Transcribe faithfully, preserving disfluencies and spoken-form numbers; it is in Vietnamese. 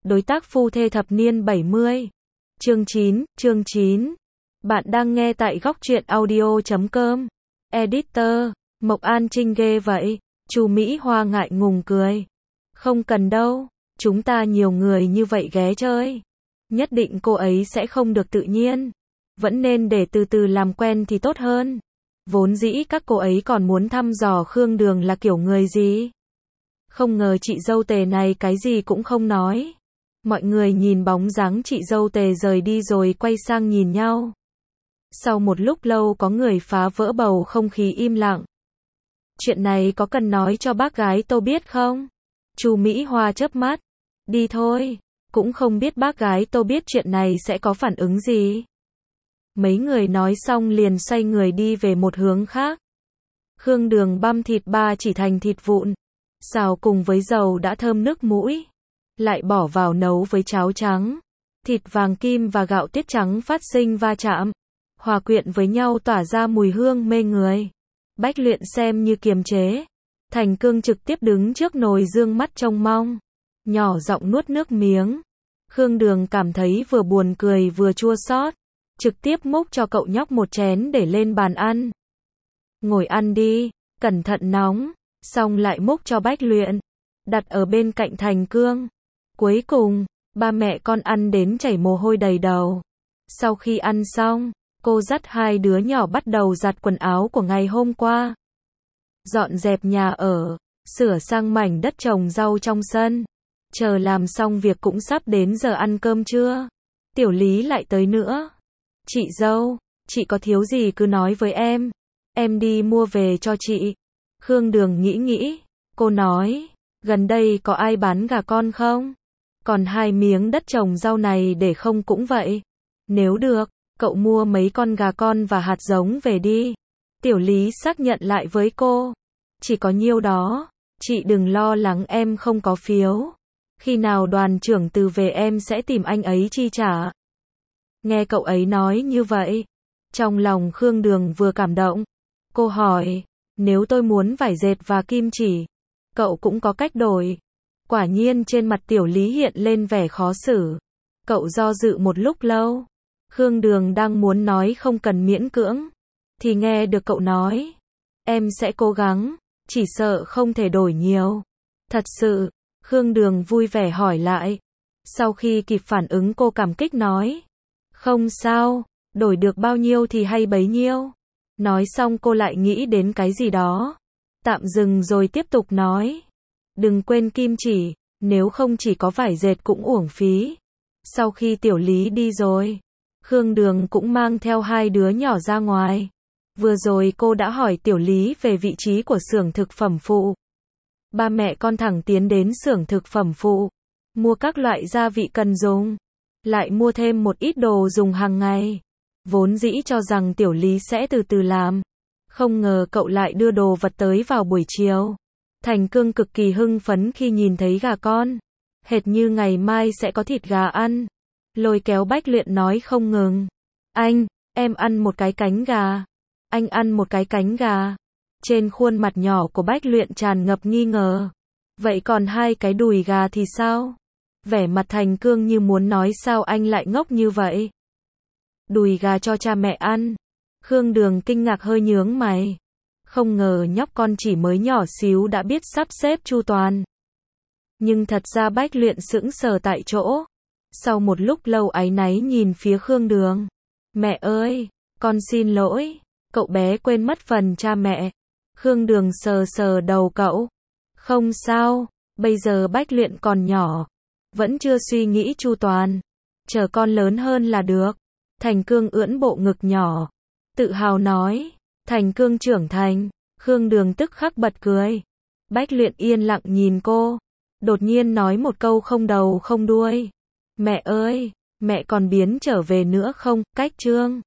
đối tác phu thê thập niên bảy mươi. Chương chín, chương chín. Bạn đang nghe tại góc truyện audio chấm com. Editor, Mộc An Trinh ghê vậy. Chu Mỹ Hoa ngại ngùng cười. Không cần đâu, chúng ta nhiều người như vậy ghé chơi. Nhất định cô ấy sẽ không được tự nhiên. Vẫn nên để từ từ làm quen thì tốt hơn. Vốn dĩ các cô ấy còn muốn thăm dò Khương Đường là kiểu người gì. Không ngờ chị dâu Tề này cái gì cũng không nói. Mọi người nhìn bóng dáng chị dâu Tề rời đi rồi quay sang nhìn nhau. Sau một lúc lâu có người phá vỡ bầu không khí im lặng. Chuyện này có cần nói cho bác gái tôi biết không? Chu Mỹ Hoa chớp mắt. Đi thôi, cũng không biết bác gái tôi biết chuyện này sẽ có phản ứng gì. Mấy người nói xong liền xoay người đi về một hướng khác. Khương Đường băm thịt ba chỉ thành thịt vụn, xào cùng với dầu đã thơm nước mũi, lại bỏ vào nấu với cháo trắng. Thịt vàng kim và gạo tiết trắng phát sinh va chạm, hòa quyện với nhau tỏa ra mùi hương mê người. Bách Luyện xem như kiềm chế. Thành Cương trực tiếp đứng trước nồi dương mắt trông mong, nhỏ giọng nuốt nước miếng. Khương Đường cảm thấy vừa buồn cười vừa chua xót, trực tiếp múc cho cậu nhóc một chén để lên bàn ăn. Ngồi ăn đi, cẩn thận nóng. Xong lại múc cho Bách Luyện, đặt ở bên cạnh Thành Cương. Cuối cùng, ba mẹ con ăn đến chảy mồ hôi đầy đầu. Sau khi ăn xong, cô dắt hai đứa nhỏ bắt đầu giặt quần áo của ngày hôm qua. Dọn dẹp nhà ở, sửa sang mảnh đất trồng rau trong sân. Chờ làm xong việc cũng sắp đến giờ ăn cơm trưa. Tiểu Lý lại tới nữa. Chị dâu, chị có thiếu gì cứ nói với em. Em đi mua về cho chị. Khương Đường nghĩ nghĩ. Cô nói, gần đây có ai bán gà con không? Còn hai miếng đất trồng rau này để không cũng vậy. Nếu được, cậu mua mấy con gà con và hạt giống về đi. Tiểu Lý xác nhận lại với cô. Chỉ có nhiêu đó, chị đừng lo lắng em không có phiếu. Khi nào đoàn trưởng từ về em sẽ tìm anh ấy chi trả. Nghe cậu ấy nói như vậy, trong lòng Khương Đường vừa cảm động. Cô hỏi, nếu tôi muốn vải dệt và kim chỉ, cậu cũng có cách đổi. Quả nhiên trên mặt Tiểu Lý hiện lên vẻ khó xử. Cậu do dự một lúc lâu. Khương Đường đang muốn nói không cần miễn cưỡng, thì nghe được cậu nói, em sẽ cố gắng, chỉ sợ không thể đổi nhiều. Thật sự, Khương Đường vui vẻ hỏi lại. Sau khi kịp phản ứng cô cảm kích nói, không sao, đổi được bao nhiêu thì hay bấy nhiêu. Nói xong cô lại nghĩ đến cái gì đó. Tạm dừng rồi tiếp tục nói. Đừng quên kim chỉ, nếu không chỉ có vải dệt cũng uổng phí. Sau khi Tiểu Lý đi rồi, Khương Đường cũng mang theo hai đứa nhỏ ra ngoài. Vừa rồi cô đã hỏi Tiểu Lý về vị trí của xưởng thực phẩm phụ. Ba mẹ con thẳng tiến đến xưởng thực phẩm phụ, mua các loại gia vị cần dùng, lại mua thêm một ít đồ dùng hàng ngày. Vốn dĩ cho rằng Tiểu Lý sẽ từ từ làm, không ngờ cậu lại đưa đồ vật tới vào buổi chiều. Thành Cương cực kỳ hưng phấn khi nhìn thấy gà con, hệt như ngày mai sẽ có thịt gà ăn. Lôi kéo Bách Luyện nói không ngừng. Anh, em ăn một cái cánh gà. Anh ăn một cái cánh gà. Trên khuôn mặt nhỏ của Bách Luyện tràn ngập nghi ngờ. Vậy còn hai cái đùi gà thì sao? Vẻ mặt Thành Cương như muốn nói sao anh lại ngốc như vậy. Đùi gà cho cha mẹ ăn. Khương Đường kinh ngạc hơi nhướng mày. Không ngờ nhóc con chỉ mới nhỏ xíu đã biết sắp xếp chu toàn. Nhưng thật ra Bách Luyện sững sờ tại chỗ. Sau một lúc lâu áy náy nhìn phía Khương Đường. Mẹ ơi, con xin lỗi, cậu bé quên mất phần cha mẹ. Khương Đường sờ sờ đầu cậu. Không sao, bây giờ Bách Luyện còn nhỏ, vẫn chưa suy nghĩ chu toàn. Chờ con lớn hơn là được. Thành Cương ưỡn bộ ngực nhỏ, tự hào nói. Thành Cương trưởng thành. Khương Đường tức khắc bật cười. Bách Luyện yên lặng nhìn cô, đột nhiên nói một câu không đầu không đuôi. Mẹ ơi, mẹ còn biến trở về nữa không? Cách chương